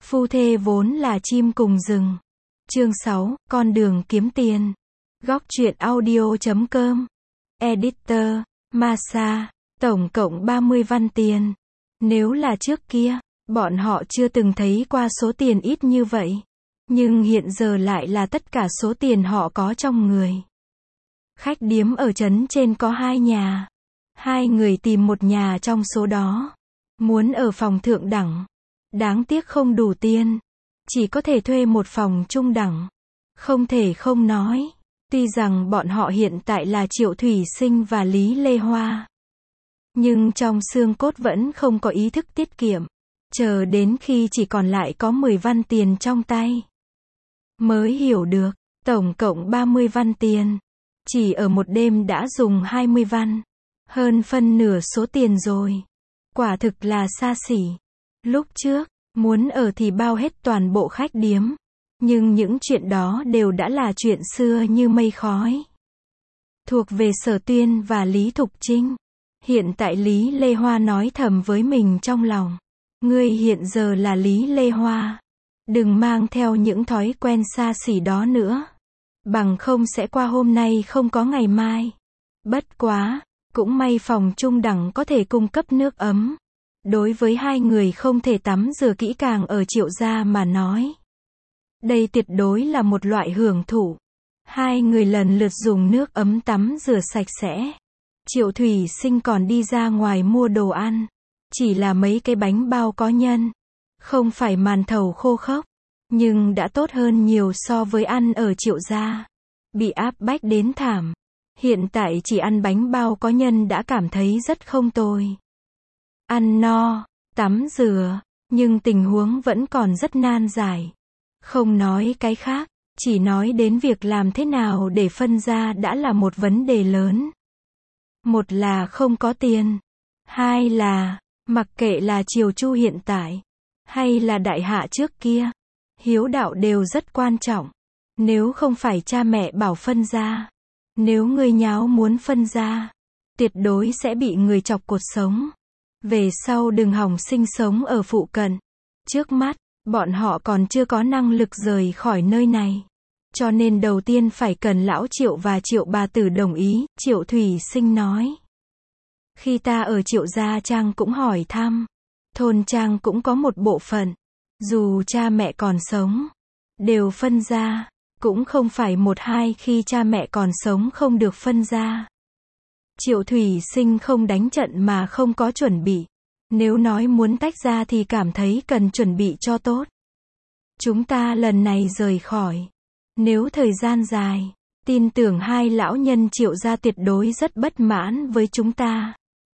Phu thê vốn là chim cùng rừng. Chương 6, con đường kiếm tiền. Góc truyện audio.com. Editor, Masa. Tổng cộng 30 văn tiền. Nếu là trước kia, bọn họ chưa từng thấy qua số tiền ít như vậy. Nhưng hiện giờ lại là tất cả số tiền họ có trong người. Khách điếm ở trấn trên có 2 nhà. 2 người tìm một nhà trong số đó. Muốn ở phòng thượng đẳng. Đáng tiếc không đủ tiền. Chỉ có thể thuê một phòng trung đẳng. Không thể không nói. Tuy rằng bọn họ hiện tại là Triệu Thủy Sinh và Lý Lê Hoa. Nhưng trong xương cốt vẫn không có ý thức tiết kiệm. Chờ đến khi chỉ còn lại có 10 văn tiền trong tay. Mới hiểu được, tổng cộng 30 văn tiền. Chỉ ở một đêm đã dùng 20 văn. Hơn phân nửa số tiền rồi. Quả thực là xa xỉ. Lúc trước, muốn ở thì bao hết toàn bộ khách điếm. Nhưng những chuyện đó đều đã là chuyện xưa như mây khói. Thuộc về Sở Tuyên và Lý Thục Trinh. Hiện tại Lý Lê Hoa nói thầm với mình trong lòng. Ngươi hiện giờ là Lý Lê Hoa. Đừng mang theo những thói quen xa xỉ đó nữa. Bằng không sẽ qua hôm nay không có ngày mai. Bất quá, cũng may phòng trung đẳng có thể cung cấp nước ấm. Đối với 2 người không thể tắm rửa kỹ càng ở Triệu gia mà nói. Đây tuyệt đối là một loại hưởng thụ. 2 người lần lượt dùng nước ấm tắm rửa sạch sẽ. Triệu Thủy Sinh còn đi ra ngoài mua đồ ăn. Chỉ là mấy cái bánh bao có nhân. Không phải màn thầu khô khốc. Nhưng đã tốt hơn nhiều so với ăn ở Triệu gia. Bị áp bách đến thảm. Hiện tại chỉ ăn bánh bao có nhân đã cảm thấy rất không tồi. Ăn no, tắm rửa, nhưng tình huống vẫn còn rất nan giải. Không nói cái khác, chỉ nói đến việc làm thế nào để phân ra đã là một vấn đề lớn. Một là không có tiền. 2 là, mặc kệ là Triều Chu hiện tại, hay là đại hạ trước kia, hiếu đạo đều rất quan trọng. Nếu không phải cha mẹ bảo phân ra, nếu người nháo muốn phân ra, tuyệt đối sẽ bị người chọc cột sống. Về sau đừng hòng sinh sống ở phụ cận. Trước mắt, bọn họ còn chưa có năng lực rời khỏi nơi này. Cho nên đầu tiên phải cần lão Triệu và Triệu bà tử đồng ý, Triệu Thủy Sinh nói. Khi ta ở Triệu gia trang cũng hỏi thăm. Thôn trang cũng có một bộ phận. Dù cha mẹ còn sống, đều phân ra. Cũng không phải 1-2 khi cha mẹ còn sống không được phân ra. Triệu Thủy Sinh không đánh trận mà không có chuẩn bị. Nếu nói muốn tách ra thì cảm thấy cần chuẩn bị cho tốt. Chúng ta lần này rời khỏi. Nếu thời gian dài, tin tưởng 2 lão nhân Triệu gia tuyệt đối rất bất mãn với chúng ta.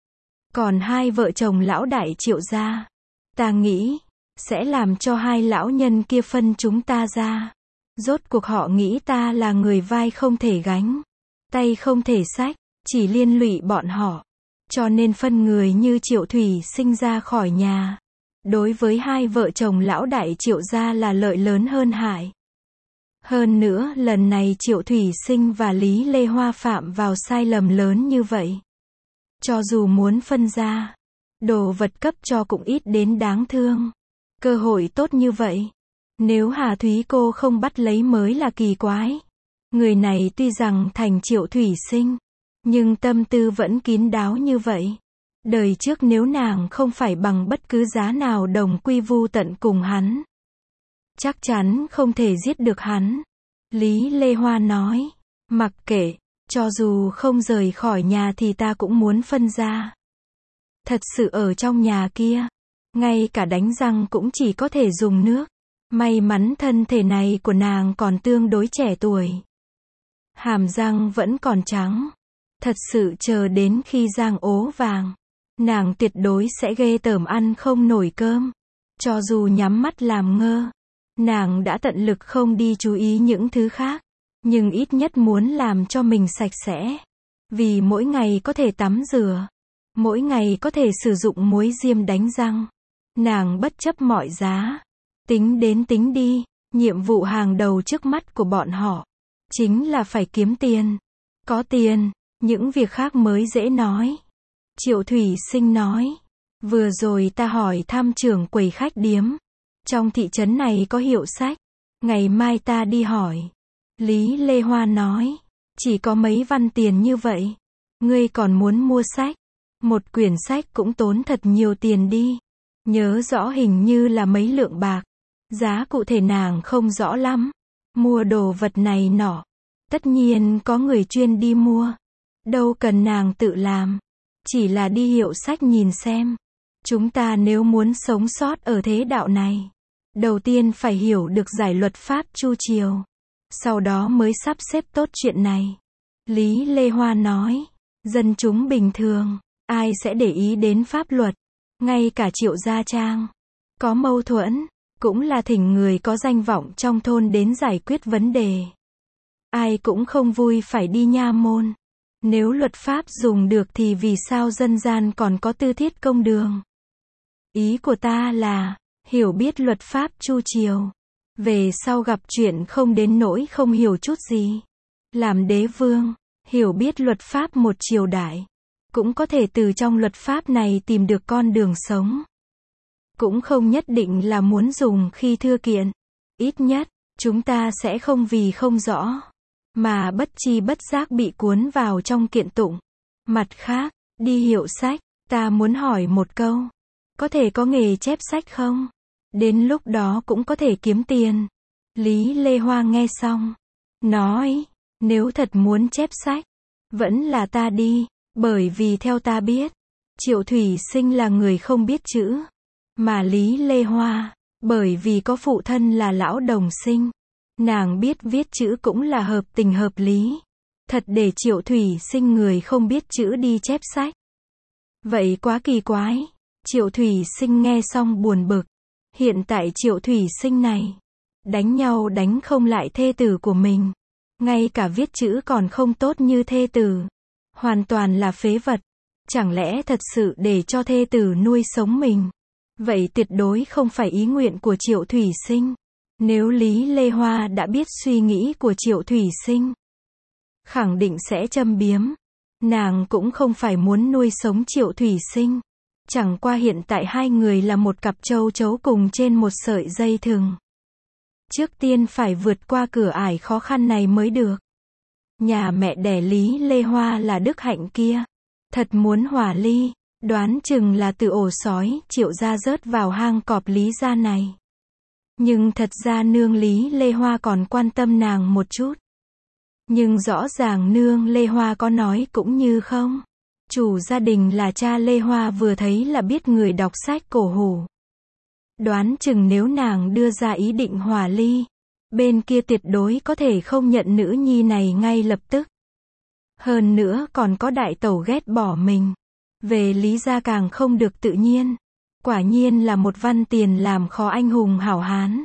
Còn 2 vợ chồng lão đại Triệu gia, ta nghĩ, sẽ làm cho 2 lão nhân kia phân chúng ta ra. Rốt cuộc họ nghĩ ta là người vai không thể gánh, tay không thể xách, chỉ liên lụy bọn họ. Cho nên phân người như Triệu Thủy Sinh ra khỏi nhà. Đối với 2 vợ chồng lão đại Triệu gia là lợi lớn hơn hại. Hơn nữa, lần này Triệu Thủy Sinh và Lý Lê Hoa phạm vào sai lầm lớn như vậy. Cho dù muốn phân ra, đồ vật cấp cho cũng ít đến đáng thương. Cơ hội tốt như vậy, nếu Hà Thúy cô không bắt lấy mới là kỳ quái. Người này tuy rằng thành Triệu Thủy Sinh, nhưng tâm tư vẫn kín đáo như vậy. Đời trước nếu nàng không phải bằng bất cứ giá nào đồng quy vu tận cùng hắn, chắc chắn không thể giết được hắn. Lý Lê Hoa nói, mặc kệ, cho dù không rời khỏi nhà thì ta cũng muốn phân ra. Thật sự ở trong nhà kia, ngay cả đánh răng cũng chỉ có thể dùng nước. May mắn thân thể này của nàng còn tương đối trẻ tuổi. Hàm răng vẫn còn trắng. Thật sự chờ đến khi răng ố vàng, nàng tuyệt đối sẽ ghê tởm ăn không nổi cơm. Cho dù nhắm mắt làm ngơ, nàng đã tận lực không đi chú ý những thứ khác. Nhưng ít nhất muốn làm cho mình sạch sẽ. Vì mỗi ngày có thể tắm rửa, mỗi ngày có thể sử dụng muối diêm đánh răng. Nàng bất chấp mọi giá. Tính đến tính đi, nhiệm vụ hàng đầu trước mắt của bọn họ chính là phải kiếm tiền. Có tiền, những việc khác mới dễ nói. Triệu Thủy Sinh nói, vừa rồi ta hỏi thăm trưởng quầy khách điếm. Trong thị trấn này có hiệu sách. Ngày mai ta đi hỏi. Lý Lê Hoa nói. Chỉ có mấy văn tiền như vậy. Ngươi còn muốn mua sách? Một quyển sách cũng tốn thật nhiều tiền đi. Nhớ rõ hình như là mấy lượng bạc. Giá cụ thể nàng không rõ lắm. Mua đồ vật này nọ. Tất nhiên có người chuyên đi mua. Đâu cần nàng tự làm. Chỉ là đi hiệu sách nhìn xem. Chúng ta nếu muốn sống sót ở thế đạo này, đầu tiên phải hiểu được giải luật pháp chu triều. Sau đó mới sắp xếp tốt chuyện này. Lý Lê Hoa nói. Dân chúng bình thường, ai sẽ để ý đến pháp luật. Ngay cả Triệu Gia Trang. Có mâu thuẫn, cũng là thỉnh người có danh vọng trong thôn đến giải quyết vấn đề. Ai cũng không vui phải đi nha môn. Nếu luật pháp dùng được thì vì sao dân gian còn có tư thiết công đường? Ý của ta là, hiểu biết luật pháp chu triều. Về sau gặp chuyện không đến nỗi không hiểu chút gì. Làm đế vương, hiểu biết luật pháp một triều đại. Cũng có thể từ trong luật pháp này tìm được con đường sống. Cũng không nhất định là muốn dùng khi thưa kiện. Ít nhất, chúng ta sẽ không vì không rõ, mà bất chi bất giác bị cuốn vào trong kiện tụng. Mặt khác, đi hiệu sách, ta muốn hỏi một câu. Có thể có nghề chép sách không? Đến lúc đó cũng có thể kiếm tiền. Lý Lê Hoa nghe xong. Nói, nếu thật muốn chép sách, vẫn là ta đi. Bởi vì theo ta biết, Triệu Thủy Sinh là người không biết chữ. Mà Lý Lê Hoa, bởi vì có phụ thân là lão đồng sinh. Nàng biết viết chữ cũng là hợp tình hợp lý. Thật để Triệu Thủy Sinh người không biết chữ đi chép sách. Vậy quá kỳ quái. Triệu Thủy Sinh nghe xong buồn bực. Hiện tại Triệu Thủy Sinh này, đánh nhau đánh không lại thê tử của mình. Ngay cả viết chữ còn không tốt như thê tử. Hoàn toàn là phế vật. Chẳng lẽ thật sự để cho thê tử nuôi sống mình? Vậy tuyệt đối không phải ý nguyện của Triệu Thủy Sinh. Nếu Lý Lê Hoa đã biết suy nghĩ của Triệu Thủy Sinh, khẳng định sẽ châm biếm. Nàng cũng không phải muốn nuôi sống Triệu Thủy Sinh. Chẳng qua hiện tại hai người là một cặp châu chấu cùng trên một sợi dây thừng. Trước tiên phải vượt qua cửa ải khó khăn này mới được. Nhà mẹ đẻ Lý Lê Hoa là Đức Hạnh kia. Thật muốn hòa ly, đoán chừng là từ ổ sói Triệu gia rớt vào hang cọp Lý gia này. Nhưng thật ra nương Lý Lê Hoa còn quan tâm nàng một chút. Nhưng rõ ràng nương Lê Hoa có nói cũng như không. Chủ gia đình là cha Lê Hoa vừa thấy là biết người đọc sách cổ hủ. Đoán chừng nếu nàng đưa ra ý định hòa ly, bên kia tuyệt đối có thể không nhận nữ nhi này ngay lập tức. Hơn nữa còn có đại tẩu ghét bỏ mình. Về Lý gia càng không được tự nhiên. Quả nhiên là một văn tiền làm khó anh hùng hảo hán.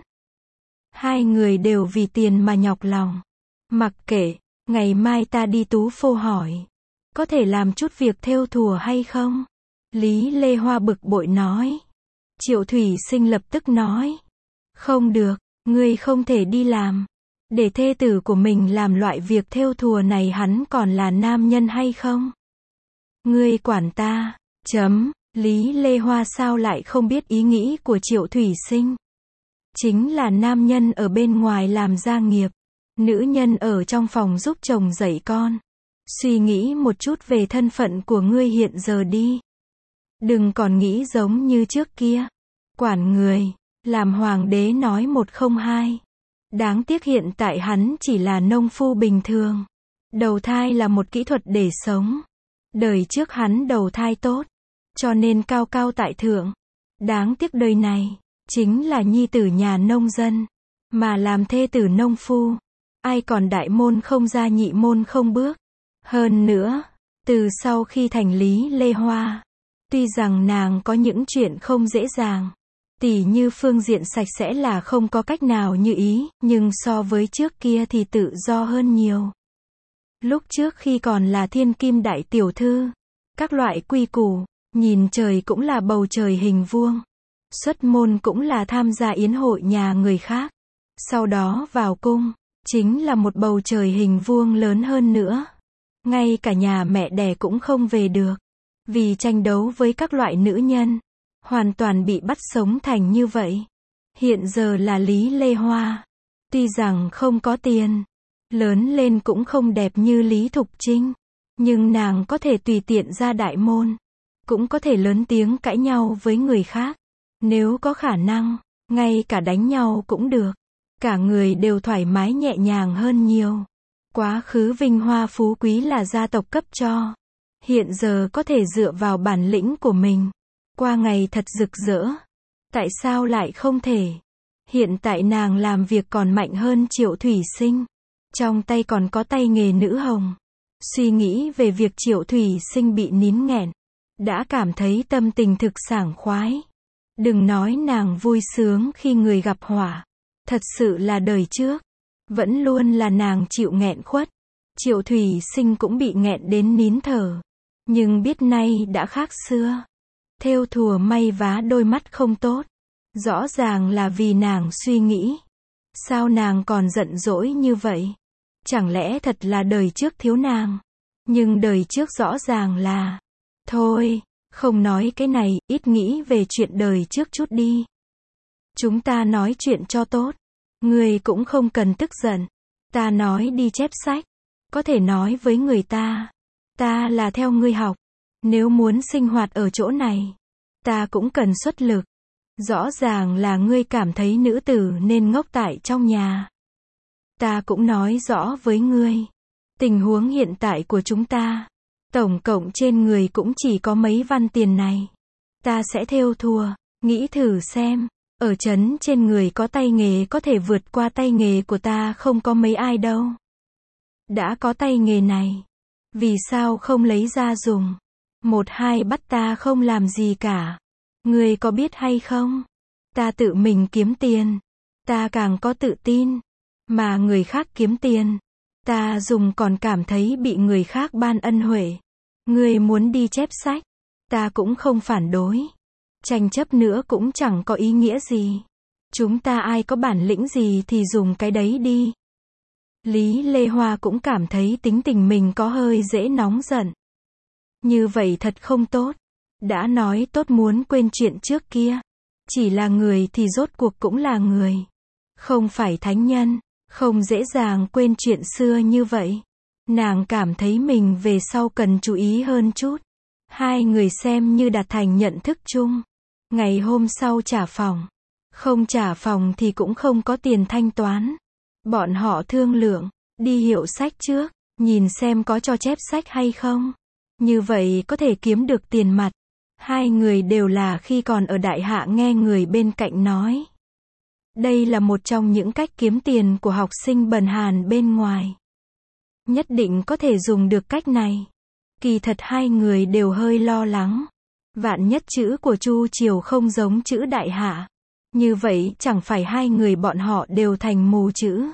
Hai người đều vì tiền mà nhọc lòng. Mặc kệ, ngày mai ta đi Tú Phô hỏi. Có thể làm chút việc thêu thùa hay không? Lý Lê Hoa bực bội nói. Triệu Thủy Sinh lập tức nói. Không được, ngươi không thể đi làm. Để thê tử của mình làm loại việc thêu thùa này hắn còn là nam nhân hay không? Ngươi quản ta, Lý Lê Hoa sao lại không biết ý nghĩ của Triệu Thủy Sinh? Chính là nam nhân ở bên ngoài làm gia nghiệp. Nữ nhân ở trong phòng giúp chồng dạy con. Suy nghĩ một chút về thân phận của ngươi hiện giờ đi. Đừng còn nghĩ giống như trước kia. Quản người, làm hoàng đế nói một không hai. Đáng tiếc hiện tại hắn chỉ là nông phu bình thường. Đầu thai là một kỹ thuật để sống. Đời trước hắn đầu thai tốt, cho nên cao cao tại thượng. Đáng tiếc đời này, chính là nhi tử nhà nông dân. Mà làm thê tử nông phu. Ai còn đại môn không ra nhị môn không bước. Hơn nữa, từ sau khi thành Lý Lê Hoa, tuy rằng nàng có những chuyện không dễ dàng, tỉ như phương diện sạch sẽ là không có cách nào như ý, nhưng so với trước kia thì tự do hơn nhiều. Lúc trước khi còn là thiên kim đại tiểu thư, các loại quy củ, nhìn trời cũng là bầu trời hình vuông, xuất môn cũng là tham gia yến hội nhà người khác, sau đó vào cung, chính là một bầu trời hình vuông lớn hơn nữa. Ngay cả nhà mẹ đẻ cũng không về được, vì tranh đấu với các loại nữ nhân, hoàn toàn bị bắt sống thành như vậy. Hiện giờ là Lý Lê Hoa. Tuy rằng không có tiền, lớn lên cũng không đẹp như Lý Thục Trinh, nhưng nàng có thể tùy tiện ra đại môn, cũng có thể lớn tiếng cãi nhau với người khác. Nếu có khả năng, ngay cả đánh nhau cũng được. Cả người đều thoải mái nhẹ nhàng hơn nhiều. Quá khứ vinh hoa phú quý là gia tộc cấp cho. Hiện giờ có thể dựa vào bản lĩnh của mình, qua ngày thật rực rỡ. Tại sao lại không thể? Hiện tại nàng làm việc còn mạnh hơn Triệu Thủy Sinh. Trong tay còn có tay nghề nữ hồng. Suy nghĩ về việc Triệu Thủy Sinh bị nín nghẹn, đã cảm thấy tâm tình thực sảng khoái. Đừng nói nàng vui sướng khi người gặp họa. Thật sự là đời trước, vẫn luôn là nàng chịu nghẹn khuất. Triệu Thủy Sinh cũng bị nghẹn đến nín thở. Nhưng biết nay đã khác xưa. Thêu thùa may vá đôi mắt không tốt. Rõ ràng là vì nàng suy nghĩ. Sao nàng còn giận dỗi như vậy? Chẳng lẽ thật là đời trước thiếu nàng? Nhưng đời trước rõ ràng là... Thôi, không nói cái này, ít nghĩ về chuyện đời trước chút đi. Chúng ta nói chuyện cho tốt. Ngươi cũng không cần tức giận. Ta nói đi chép sách. Có thể nói với người ta. Ta là theo ngươi học. Nếu muốn sinh hoạt ở chỗ này, ta cũng cần xuất lực. Rõ ràng là ngươi cảm thấy nữ tử nên ngốc tại trong nhà. Ta cũng nói rõ với ngươi. Tình huống hiện tại của chúng ta, tổng cộng trên người cũng chỉ có mấy văn tiền này. Ta sẽ thêu thùa, nghĩ thử xem. Ở trấn trên người có tay nghề có thể vượt qua tay nghề của ta không có mấy ai đâu. Đã có tay nghề này, vì sao không lấy ra dùng? Một hai bắt ta không làm gì cả. Ngươi có biết hay không? Ta tự mình kiếm tiền. Ta càng có tự tin. Mà người khác kiếm tiền, ta dùng còn cảm thấy bị người khác ban ân huệ. Ngươi muốn đi chép sách, ta cũng không phản đối. Tranh chấp nữa cũng chẳng có ý nghĩa gì. Chúng ta ai có bản lĩnh gì thì dùng cái đấy đi. Lý Lê Hoa cũng cảm thấy tính tình mình có hơi dễ nóng giận. Như vậy thật không tốt. Đã nói tốt muốn quên chuyện trước kia. Chỉ là người thì rốt cuộc cũng là người. Không phải thánh nhân. Không dễ dàng quên chuyện xưa như vậy. Nàng cảm thấy mình về sau cần chú ý hơn chút. Hai người xem như đạt thành nhận thức chung. Ngày hôm sau trả phòng. Không trả phòng thì cũng không có tiền thanh toán. Bọn họ thương lượng, đi hiệu sách trước, nhìn xem có cho chép sách hay không. Như vậy có thể kiếm được tiền mặt. Hai người đều là khi còn ở đại hạ nghe người bên cạnh nói. Đây là một trong những cách kiếm tiền của học sinh bần hàn bên ngoài. Nhất định có thể dùng được cách này. Kỳ thật hai người đều hơi lo lắng. Vạn nhất chữ của Chu Triều không giống chữ đại hạ. Như vậy chẳng phải hai người bọn họ đều thành mù chữ.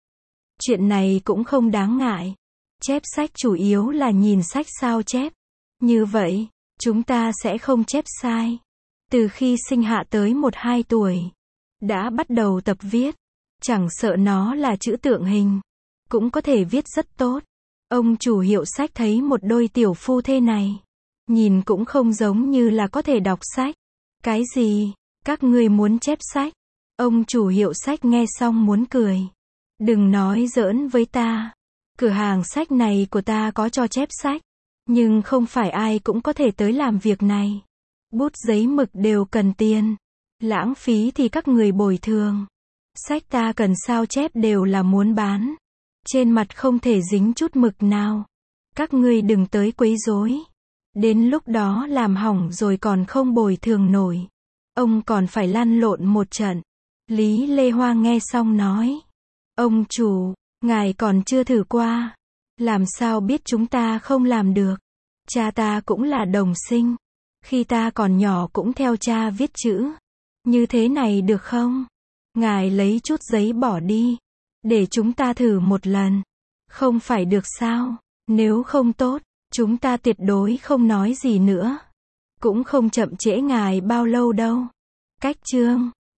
Chuyện này cũng không đáng ngại. Chép sách chủ yếu là nhìn sách sao chép. Như vậy, chúng ta sẽ không chép sai. Từ khi sinh hạ tới 1-2 tuổi, đã bắt đầu tập viết. Chẳng sợ nó là chữ tượng hình, cũng có thể viết rất tốt. Ông chủ hiệu sách thấy một đôi tiểu phu thê này, nhìn cũng không giống như là có thể đọc sách. Cái gì? Các ngươi muốn chép sách? Ông chủ hiệu sách nghe xong muốn cười. Đừng nói giỡn với ta. Cửa hàng sách này của ta có cho chép sách. Nhưng không phải ai cũng có thể tới làm việc này. Bút giấy mực đều cần tiền. Lãng phí thì các người bồi thường. Sách ta cần sao chép đều là muốn bán. Trên mặt không thể dính chút mực nào. Các ngươi đừng tới quấy rối. Đến lúc đó làm hỏng rồi còn không bồi thường nổi. Ông còn phải lăn lộn một trận. Lý Lê Hoa nghe xong nói. Ông chủ, ngài còn chưa thử qua. Làm sao biết chúng ta không làm được. Cha ta cũng là đồng sinh. Khi ta còn nhỏ cũng theo cha viết chữ. Như thế này được không? Ngài lấy chút giấy bỏ đi. Để chúng ta thử một lần. Không phải được sao? Nếu không tốt, chúng ta tuyệt đối không nói gì nữa. Cũng không chậm trễ ngài bao lâu đâu. Cách chương